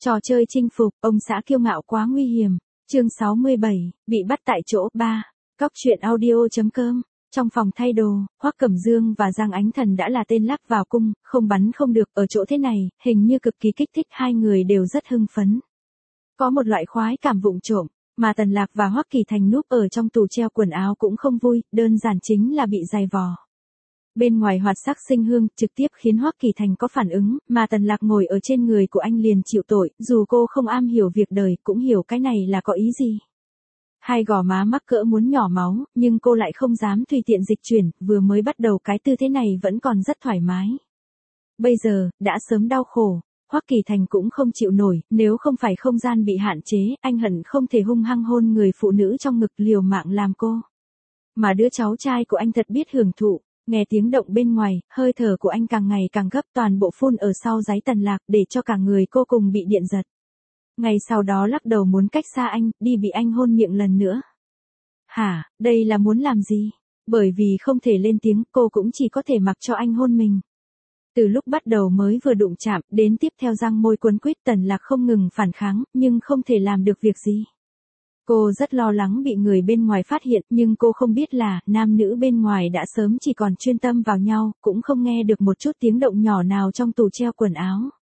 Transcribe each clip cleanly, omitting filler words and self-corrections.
Trò chơi chinh phục, ông xã kiêu ngạo quá nguy hiểm. Chương 67, bị bắt tại chỗ 3. Cóc truyện audio.com. Trong phòng thay đồ, Hoắc Cẩm Dương và Giang Ánh Thần đã là tên lắc vào cung, không bắn không được, ở chỗ thế này, hình như cực kỳ kích thích, hai người đều rất hưng phấn. Có một loại khoái cảm vụng trộm, mà Tần Lạc và Hoắc Kỳ Thành núp ở trong tủ treo quần áo cũng không vui, đơn giản chính là bị dày vò. Bên ngoài hoạt sắc sinh hương, trực tiếp khiến Hoắc Kỳ Thành có phản ứng, mà Tần Lạc ngồi ở trên người của anh liền chịu tội, dù cô không am hiểu việc đời, cũng hiểu cái này là có ý gì. Hai gò má mắc cỡ muốn nhỏ máu, nhưng cô lại không dám tùy tiện dịch chuyển, vừa mới bắt đầu cái tư thế này vẫn còn rất thoải mái. Bây giờ, đã sớm đau khổ, Hoắc Kỳ Thành cũng không chịu nổi, nếu không phải không gian bị hạn chế, anh hận không thể hung hăng hôn người phụ nữ trong ngực liều mạng làm cô. Mà đứa cháu trai của anh thật biết hưởng thụ. Nghe tiếng động bên ngoài, hơi thở của anh càng ngày càng gấp, toàn bộ phun ở sau giấy Tần Lạc để cho cả người cô cùng bị điện giật. Ngày sau đó lắc đầu muốn cách xa anh, đi bị anh hôn miệng lần nữa. Hả, đây là muốn làm gì? Bởi vì không thể lên tiếng, cô cũng chỉ có thể mặc cho anh hôn mình. Từ lúc bắt đầu mới vừa đụng chạm, đến tiếp theo răng môi cuốn quýt, Tần Lạc không ngừng phản kháng, nhưng không thể làm được việc gì. Cô rất lo lắng bị người bên ngoài phát hiện, nhưng cô không biết là, nam nữ bên ngoài đã sớm chỉ còn chuyên tâm vào nhau, cũng không nghe được một chút tiếng động nhỏ nào trong tủ treo quần áo.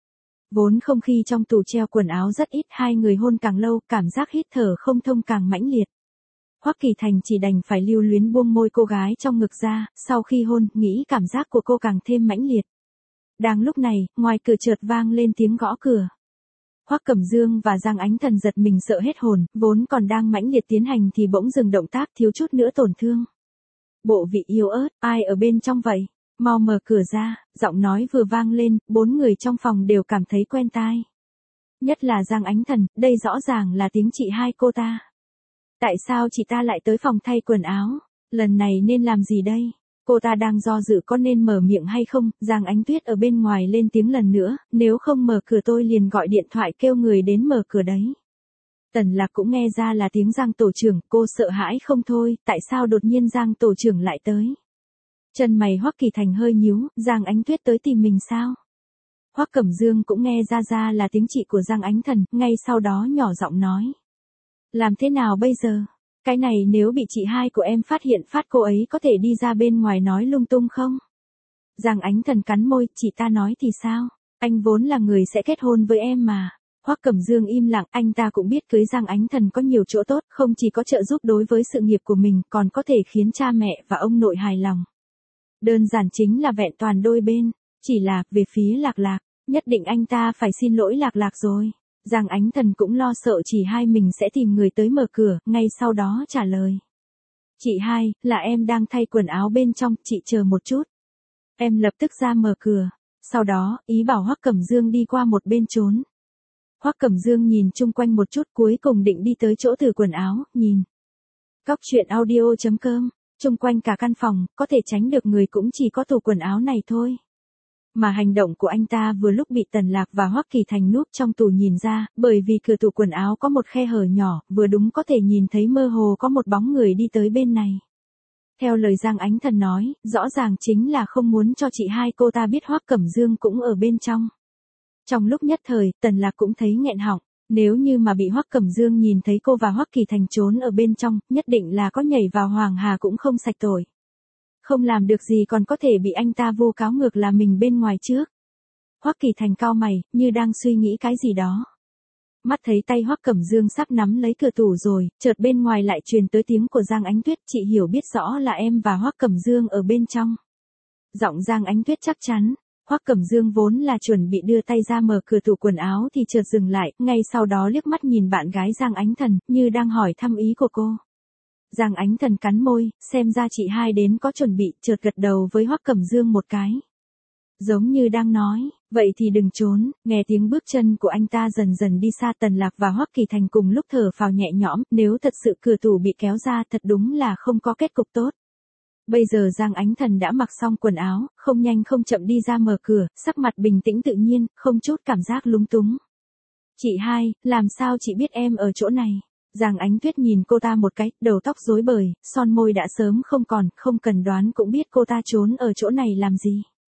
Vốn không khí trong tủ treo quần áo rất ít, hai người hôn càng lâu, cảm giác hít thở không thông càng mãnh liệt. Hoắc Kỳ Thành chỉ đành phải lưu luyến buông môi cô gái trong ngực ra, sau khi hôn, nghĩ cảm giác của cô càng thêm mãnh liệt. Đang lúc này, ngoài cửa chợt vang lên tiếng gõ cửa. Hoắc Cẩm Dương và Giang Ánh Thần giật mình sợ hết hồn, vốn còn đang mãnh liệt tiến hành thì bỗng dừng động tác, thiếu chút nữa tổn thương. Bộ vị yếu ớt, ai ở bên trong vậy? Mau mở cửa ra, giọng nói vừa vang lên, bốn người trong phòng đều cảm thấy quen tai. Nhất là Giang Ánh Thần, đây rõ ràng là tiếng chị hai cô ta. Tại sao chị ta lại tới phòng thay quần áo? Lần này nên làm gì đây? Cô ta đang do dự có nên mở miệng hay không, Giang Ánh Tuyết ở bên ngoài lên tiếng lần nữa, nếu không mở cửa tôi liền gọi điện thoại kêu người đến mở cửa đấy. Tần Lạc cũng nghe ra là tiếng Giang tổ trưởng, cô sợ hãi không thôi, tại sao đột nhiên Giang tổ trưởng lại tới? Chân mày Hoắc Kỳ Thành hơi nhíu, Giang Ánh Tuyết tới tìm mình sao? Hoắc Cẩm Dương cũng nghe ra là tiếng chị của Giang Ánh Thần, ngay sau đó nhỏ giọng nói. Làm thế nào bây giờ? Cái này nếu bị chị hai của em phát hiện cô ấy có thể đi ra bên ngoài nói lung tung không? Giang Ánh Thần cắn môi, chị ta nói thì sao? Anh vốn là người sẽ kết hôn với em mà. Hoắc Cẩm Dương im lặng, anh ta cũng biết cưới Giang Ánh Thần có nhiều chỗ tốt, không chỉ có trợ giúp đối với sự nghiệp của mình, còn có thể khiến cha mẹ và ông nội hài lòng. Đơn giản chính là vẹn toàn đôi bên, chỉ là, về phía Lạc Lạc, nhất định anh ta phải xin lỗi Lạc Lạc rồi. Giang Ánh Thần cũng lo sợ chị hai mình sẽ tìm người tới mở cửa, ngay sau đó trả lời. Chị hai, là em đang thay quần áo bên trong, chị chờ một chút. Em lập tức ra mở cửa, sau đó, ý bảo Hoắc Cẩm Dương đi qua một bên trốn. Hoắc Cẩm Dương nhìn chung quanh một chút cuối cùng định đi tới chỗ thử quần áo, nhìn. Cóc truyện audio.com, chung quanh cả căn phòng, có thể tránh được người cũng chỉ có tủ quần áo này thôi. Mà hành động của anh ta vừa lúc bị Tần Lạc và Hoắc Kỳ Thành núp trong tủ nhìn ra, bởi vì cửa tủ quần áo có một khe hở nhỏ, vừa đúng có thể nhìn thấy mơ hồ có một bóng người đi tới bên này. Theo lời Giang Ánh Thần nói, rõ ràng chính là không muốn cho chị hai cô ta biết Hoắc Cẩm Dương cũng ở bên trong. Trong lúc nhất thời, Tần Lạc cũng thấy nghẹn họng, nếu như mà bị Hoắc Cẩm Dương nhìn thấy cô và Hoắc Kỳ Thành trốn ở bên trong, nhất định là có nhảy vào Hoàng Hà cũng không sạch tội. Không làm được gì còn có thể bị anh ta vu cáo ngược là mình bên ngoài trước. Hoắc Kỳ Thành cau mày, như đang suy nghĩ cái gì đó. Mắt thấy tay Hoắc Cẩm Dương sắp nắm lấy cửa tủ rồi, chợt bên ngoài lại truyền tới tiếng của Giang Ánh Tuyết, chị hiểu biết rõ là em và Hoắc Cẩm Dương ở bên trong. Giọng Giang Ánh Tuyết chắc chắn. Hoắc Cẩm Dương vốn là chuẩn bị đưa tay ra mở cửa tủ quần áo thì chợt dừng lại, ngay sau đó liếc mắt nhìn bạn gái Giang Ánh Thần, như đang hỏi thăm ý của cô. Giang Ánh Thần cắn môi, xem ra chị hai đến có chuẩn bị, chợt gật đầu với Hoắc Cẩm Dương một cái. Giống như đang nói, vậy thì đừng trốn, nghe tiếng bước chân của anh ta dần dần đi xa. Tần Lạc và Hoắc Kỳ Thành cùng lúc thở phào nhẹ nhõm, nếu thật sự cửa tủ bị kéo ra thật đúng là không có kết cục tốt. Bây giờ Giang Ánh Thần đã mặc xong quần áo, không nhanh không chậm đi ra mở cửa, sắc mặt bình tĩnh tự nhiên, không chút cảm giác lúng túng. Chị hai, làm sao chị biết em ở chỗ này? Giang Ánh Tuyết nhìn cô ta một cái, đầu tóc rối bời, son môi đã sớm không còn, không cần đoán cũng biết cô ta trốn ở chỗ này làm gì.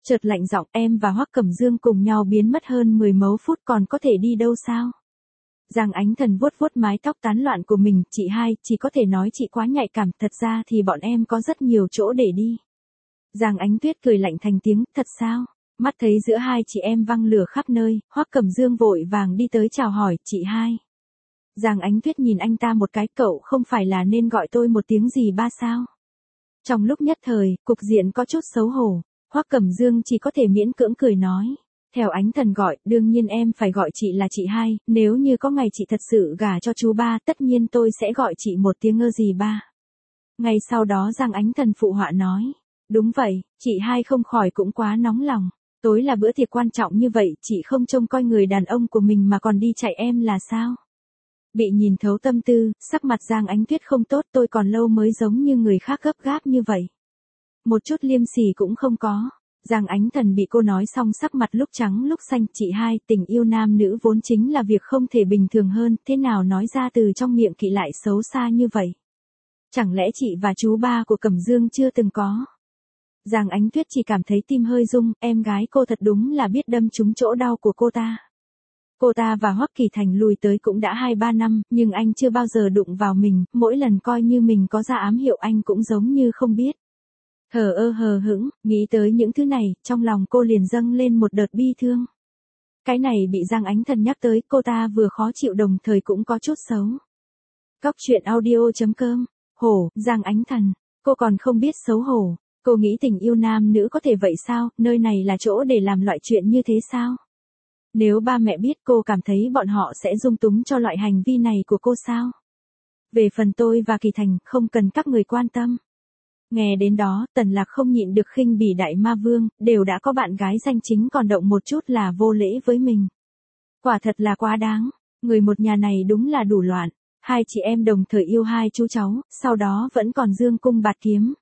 Chợt lạnh giọng, em và Hoắc Cẩm Dương cùng nhau biến mất hơn 10 mấu phút còn có thể đi đâu sao? Giang Ánh Thần vuốt vuốt mái tóc tán loạn của mình, chị hai, chỉ có thể nói chị quá nhạy cảm, thật ra thì bọn em có rất nhiều chỗ để đi. Giang Ánh Tuyết cười lạnh thành tiếng, thật sao? Mắt thấy giữa hai chị em văng lửa khắp nơi, Hoắc Cẩm Dương vội vàng đi tới chào hỏi, chị hai. Giang Ánh Tuyết nhìn anh ta một cái, cậu không phải là nên gọi tôi một tiếng gì ba sao? Trong lúc nhất thời, cục diện có chút xấu hổ, Hoắc Cẩm Dương chỉ có thể miễn cưỡng cười nói. Theo Ánh Thần gọi, đương nhiên em phải gọi chị là chị hai, nếu như có ngày chị thật sự gả cho chú ba, tất nhiên tôi sẽ gọi chị một tiếng ơ gì ba. Ngay sau đó Giang Ánh Thần phụ họa nói. Đúng vậy, chị hai không khỏi cũng quá nóng lòng. Tối là bữa tiệc quan trọng như vậy, chị không trông coi người đàn ông của mình mà còn đi chạy em là sao? Bị nhìn thấu tâm tư, sắc mặt Giang Ánh Tuyết không tốt, tôi còn lâu mới giống như người khác gấp gáp như vậy. Một chút liêm sỉ cũng không có. Giang Ánh Thần bị cô nói xong sắc mặt lúc trắng lúc xanh, chị hai, tình yêu nam nữ vốn chính là việc không thể bình thường hơn, thế nào nói ra từ trong miệng chị lại xấu xa như vậy? Chẳng lẽ chị và chú ba của Cẩm Dương chưa từng có? Giang Ánh Tuyết chỉ cảm thấy tim hơi rung, em gái cô thật đúng là biết đâm trúng chỗ đau của cô ta. Cô ta và Hoắc Kỳ Thành lùi tới cũng đã 2-3 năm, nhưng anh chưa bao giờ đụng vào mình, mỗi lần coi như mình có ra ám hiệu anh cũng giống như không biết. Thờ ơ hờ hững, nghĩ tới những thứ này, trong lòng cô liền dâng lên một đợt bi thương. Cái này bị Giang Ánh Thần nhắc tới, cô ta vừa khó chịu đồng thời cũng có chút xấu. Cóc truyện audio.com, hổ, Giang Ánh Thần, cô còn không biết xấu hổ. Cô nghĩ tình yêu nam nữ có thể vậy sao, nơi này là chỗ để làm loại chuyện như thế sao? Nếu ba mẹ biết, cô cảm thấy bọn họ sẽ dung túng cho loại hành vi này của cô sao? Về phần tôi và Kỳ Thành, không cần các người quan tâm. Nghe đến đó, Tần Lạc không nhịn được khinh bỉ Đại Ma Vương, đều đã có bạn gái danh chính còn động một chút là vô lễ với mình. Quả thật là quá đáng, người một nhà này đúng là đủ loạn. Hai chị em đồng thời yêu hai chú cháu, sau đó vẫn còn dương cung bạt kiếm.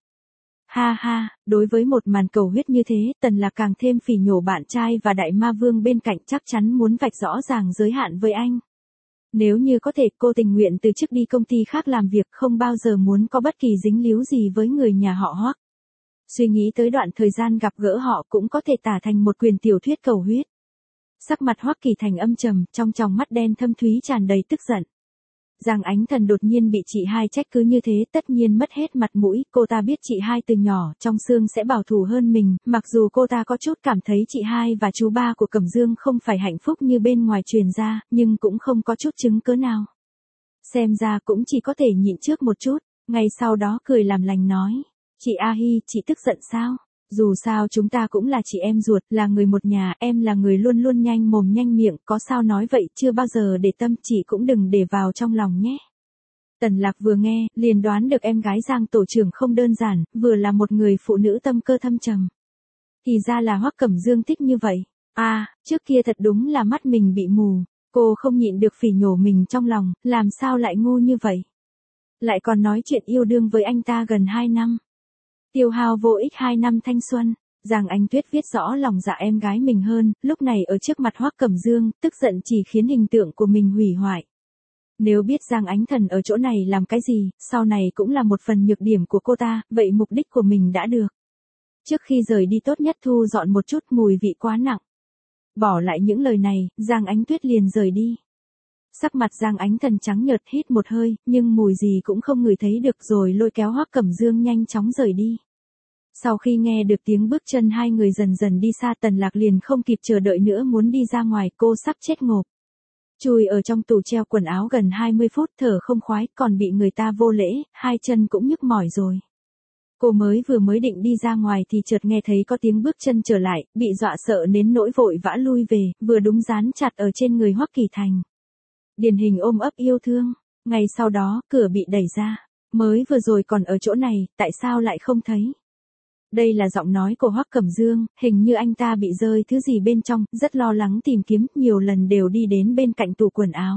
Ha ha, đối với một màn cầu huyết như thế, Tần Lạc càng thêm phỉ nhổ bạn trai và Đại Ma Vương bên cạnh, chắc chắn muốn vạch rõ ràng giới hạn với anh. Nếu như có thể, cô tình nguyện từ chức đi công ty khác làm việc, không bao giờ muốn có bất kỳ dính líu gì với người nhà họ Hoắc. Suy nghĩ tới đoạn thời gian gặp gỡ họ cũng có thể tả thành một quyền tiểu thuyết cầu huyết. Sắc mặt Hoắc Kỳ Thành âm trầm, trong tròng mắt đen thâm thúy tràn đầy tức giận. Giang Ánh Thần đột nhiên bị chị hai trách cứ như thế, tất nhiên mất hết mặt mũi, cô ta biết chị hai từ nhỏ trong xương sẽ bảo thủ hơn mình, mặc dù cô ta có chút cảm thấy chị hai và chú ba của Cẩm Dương không phải hạnh phúc như bên ngoài truyền ra, nhưng cũng không có chút chứng cớ nào. Xem ra cũng chỉ có thể nhịn trước một chút, ngay sau đó cười làm lành nói, chị A Hi, chị tức giận sao? Dù sao chúng ta cũng là chị em ruột, là người một nhà, em là người luôn luôn nhanh mồm nhanh miệng, có sao nói vậy, chưa bao giờ để tâm, chị cũng đừng để vào trong lòng nhé. Tần Lạc vừa nghe, liền đoán được em gái Giang tổ trưởng không đơn giản, vừa là một người phụ nữ tâm cơ thâm trầm. Thì ra là Hoắc Cẩm Dương thích như vậy. Trước kia thật đúng là mắt mình bị mù, cô không nhịn được phỉ nhổ mình trong lòng, làm sao lại ngu như vậy. Lại còn nói chuyện yêu đương với anh ta gần 2 năm. Tiêu hao vô ích 2 năm thanh xuân. Giang Ánh Tuyết viết rõ lòng dạ em gái mình hơn, lúc này ở trước mặt Hoắc Cẩm Dương, tức giận chỉ khiến hình tượng của mình hủy hoại. Nếu biết Giang Ánh Thần ở chỗ này làm cái gì, sau này cũng là một phần nhược điểm của cô ta, vậy mục đích của mình đã được. Trước khi rời đi tốt nhất thu dọn một chút, mùi vị quá nặng. Bỏ lại những lời này, Giang Ánh Tuyết liền rời đi. Sắc mặt Giang Ánh Thần trắng nhợt, hít một hơi, nhưng mùi gì cũng không ngửi thấy được, rồi lôi kéo Hoắc Cẩm Dương nhanh chóng rời đi. Sau khi nghe được tiếng bước chân hai người dần dần đi xa, Tần Lạc liền không kịp chờ đợi nữa muốn đi ra ngoài, cô sắp chết ngộp. Chui ở trong tủ treo quần áo gần 20 phút thở không khoái, còn bị người ta vô lễ, hai chân cũng nhức mỏi rồi. Cô mới định đi ra ngoài thì chợt nghe thấy có tiếng bước chân trở lại, bị dọa sợ đến nỗi vội vã lui về, vừa đúng dán chặt ở trên người Hoắc Kỳ Thành. Điển hình ôm ấp yêu thương. Ngay sau đó, cửa bị đẩy ra. Mới vừa rồi còn ở chỗ này, tại sao lại không thấy? Đây là giọng nói của Hoắc Cẩm Dương, hình như anh ta bị rơi thứ gì bên trong, rất lo lắng tìm kiếm, nhiều lần đều đi đến bên cạnh tủ quần áo.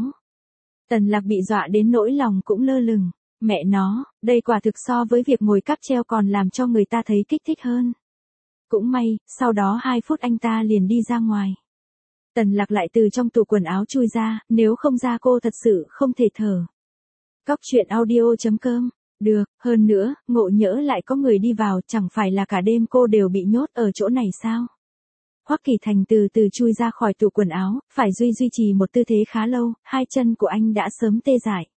Tần Lạc bị dọa đến nỗi lòng cũng lơ lửng. Mẹ nó, đây quả thực so với việc ngồi cáp treo còn làm cho người ta thấy kích thích hơn. Cũng may, sau đó 2 phút anh ta liền đi ra ngoài. Tần Lạc lại từ trong tủ quần áo chui ra, nếu không ra cô thật sự không thể thở. Cóc truyện audio.com, được, hơn nữa, ngộ nhỡ lại có người đi vào, chẳng phải là cả đêm cô đều bị nhốt ở chỗ này sao? Hoắc Kỳ Thành từ từ chui ra khỏi tủ quần áo, phải duy trì một tư thế khá lâu, hai chân của anh đã sớm tê dại.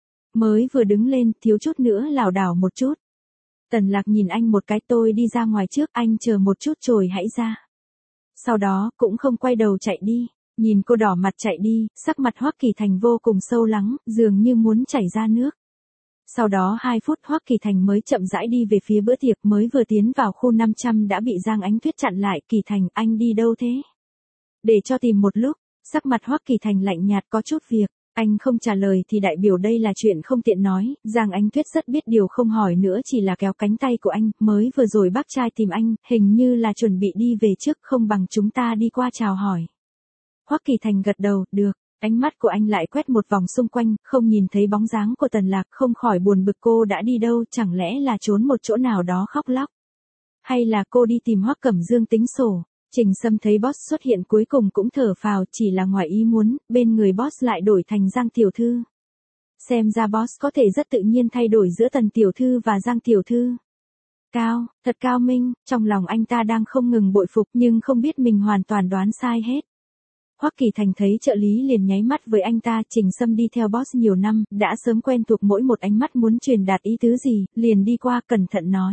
Mới vừa đứng lên, thiếu chút nữa lảo đảo một chút. Tần Lạc nhìn anh một cái, tôi đi ra ngoài trước, anh chờ một chút rồi hãy ra. Sau đó, cũng không quay đầu chạy đi. Nhìn cô đỏ mặt chạy đi, sắc mặt Hoắc Kỳ Thành vô cùng sâu lắng, dường như muốn chảy ra nước. Sau đó 2 phút Hoắc Kỳ Thành mới chậm rãi đi về phía bữa tiệc, mới vừa tiến vào khu 500 đã bị Giang Ánh Tuyết chặn lại. Kỳ Thành, anh đi đâu thế? Để cho tìm một lúc, sắc mặt Hoắc Kỳ Thành lạnh nhạt, có chút việc. Anh không trả lời thì đại biểu đây là chuyện không tiện nói. Giang Ánh Tuyết rất biết điều, không hỏi nữa, chỉ là kéo cánh tay của anh. Mới vừa rồi bác trai tìm anh, hình như là chuẩn bị đi về trước, không bằng chúng ta đi qua chào hỏi. Hoắc Kỳ Thành gật đầu, được. Ánh mắt của anh lại quét một vòng xung quanh, không nhìn thấy bóng dáng của Tần Lạc, không khỏi buồn bực, cô đã đi đâu, chẳng lẽ là trốn một chỗ nào đó khóc lóc? Hay là cô đi tìm Hoắc Cẩm Dương tính sổ? Trình Sâm thấy boss xuất hiện cuối cùng cũng thở phào, chỉ là ngoài ý muốn, bên người boss lại đổi thành Giang tiểu thư. Xem ra boss có thể rất tự nhiên thay đổi giữa Tần tiểu thư và Giang tiểu thư. Cao, thật cao minh, trong lòng anh ta đang không ngừng bội phục nhưng không biết mình hoàn toàn đoán sai hết. Hoắc Kỳ Thành thấy trợ lý liền nháy mắt với anh ta. Trình Sâm đi theo boss nhiều năm, đã sớm quen thuộc mỗi một ánh mắt muốn truyền đạt ý tứ gì, liền đi qua cẩn thận nói.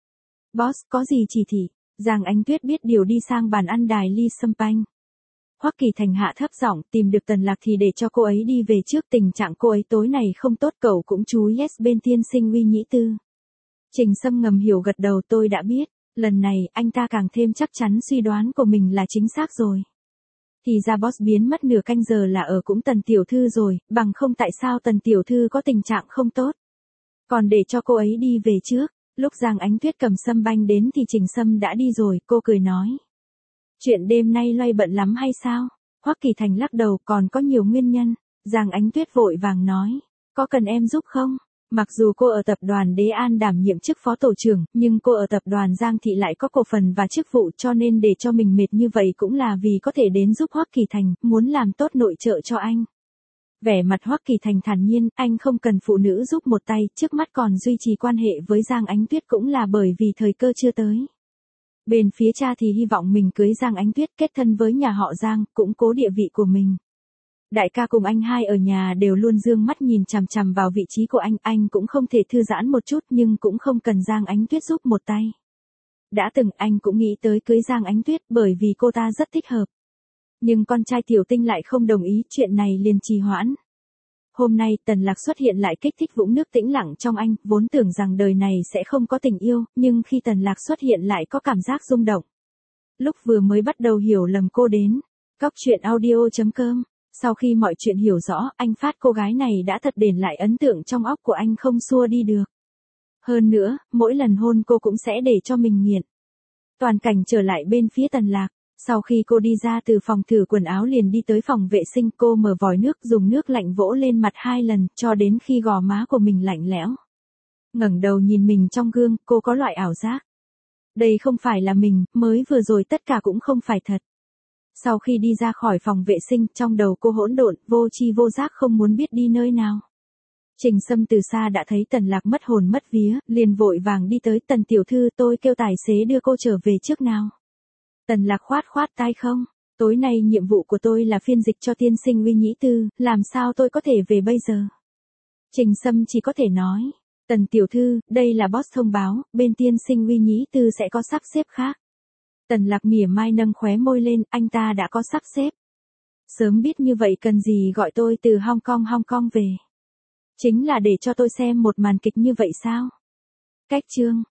Boss, có gì chỉ thị? Giang Ánh Tuyết biết điều đi sang bàn ăn đài ly sâm panh. Hoắc Kỳ Thành hạ thấp giọng, tìm được Tần Lạc thì để cho cô ấy đi về trước, tình trạng cô ấy tối này không tốt, cậu cũng chú yes bên tiên sinh Uy Nhĩ Tư. Trình Sâm ngầm hiểu gật đầu, tôi đã biết. Lần này, anh ta càng thêm chắc chắn suy đoán của mình là chính xác rồi. Thì ra boss biến mất nửa canh giờ là ở cũng Tần tiểu thư rồi, bằng không tại sao Tần tiểu thư có tình trạng không tốt. Còn để cho cô ấy đi về trước. Lúc Giang Ánh Tuyết cầm sâm banh đến thì Trình Sâm đã đi rồi, cô cười nói. Chuyện đêm nay loay bận lắm hay sao? Hoắc Kỳ Thành lắc đầu, còn có nhiều nguyên nhân. Giang Ánh Tuyết vội vàng nói, có cần em giúp không? Mặc dù cô ở tập đoàn Đế An đảm nhiệm chức phó tổ trưởng, nhưng cô ở tập đoàn Giang Thị lại có cổ phần và chức vụ, cho nên để cho mình mệt như vậy cũng là vì có thể đến giúp Hoắc Kỳ Thành, muốn làm tốt nội trợ cho anh. Vẻ mặt Hoắc Kỳ Thành thản nhiên, anh không cần phụ nữ giúp một tay, trước mắt còn duy trì quan hệ với Giang Ánh Tuyết cũng là bởi vì thời cơ chưa tới. Bên phía cha thì hy vọng mình cưới Giang Ánh Tuyết, kết thân với nhà họ Giang, củng cố địa vị của mình. Đại ca cùng anh hai ở nhà đều luôn dương mắt nhìn chằm chằm vào vị trí của anh cũng không thể thư giãn một chút nhưng cũng không cần Giang Ánh Tuyết giúp một tay. Đã từng anh cũng nghĩ tới cưới Giang Ánh Tuyết bởi vì cô ta rất thích hợp. Nhưng con trai Tiểu Tinh lại không đồng ý, chuyện này liền trì hoãn. Hôm nay Tần Lạc xuất hiện lại kích thích vũng nước tĩnh lặng trong anh, vốn tưởng rằng đời này sẽ không có tình yêu, nhưng khi Tần Lạc xuất hiện lại có cảm giác rung động. Lúc vừa mới bắt đầu hiểu lầm cô đến. Cóc truyện audio.com. Sau khi mọi chuyện hiểu rõ, anh phát cô gái này đã thật đền lại ấn tượng trong óc của anh không xua đi được. Hơn nữa, mỗi lần hôn cô cũng sẽ để cho mình nghiện. Toàn cảnh trở lại bên phía Tần Lạc. Sau khi cô đi ra từ phòng thử quần áo liền đi tới phòng vệ sinh, cô mở vòi nước dùng nước lạnh vỗ lên mặt 2 lần cho đến khi gò má của mình lạnh lẽo. Ngẩng đầu nhìn mình trong gương, cô có loại ảo giác. Đây không phải là mình, mới vừa rồi tất cả cũng không phải thật. Sau khi đi ra khỏi phòng vệ sinh, trong đầu cô hỗn độn, vô tri vô giác không muốn biết đi nơi nào. Trình Sâm từ xa đã thấy Tần Lạc mất hồn mất vía, liền vội vàng đi tới, Tần tiểu thư, tôi kêu tài xế đưa cô trở về trước nào. Tần Lạc khoát tay, không, tối nay nhiệm vụ của tôi là phiên dịch cho tiên sinh Uy Nhĩ Tư, làm sao tôi có thể về bây giờ. Trình Sâm chỉ có thể nói, Tần tiểu thư, đây là boss thông báo, bên tiên sinh Uy Nhĩ Tư sẽ có sắp xếp khác. Tần Lạc mỉa mai nâng khóe môi lên, anh ta đã có sắp xếp. Sớm biết như vậy cần gì gọi tôi từ Hong Kong về. Chính là để cho tôi xem một màn kịch như vậy sao? Cách chương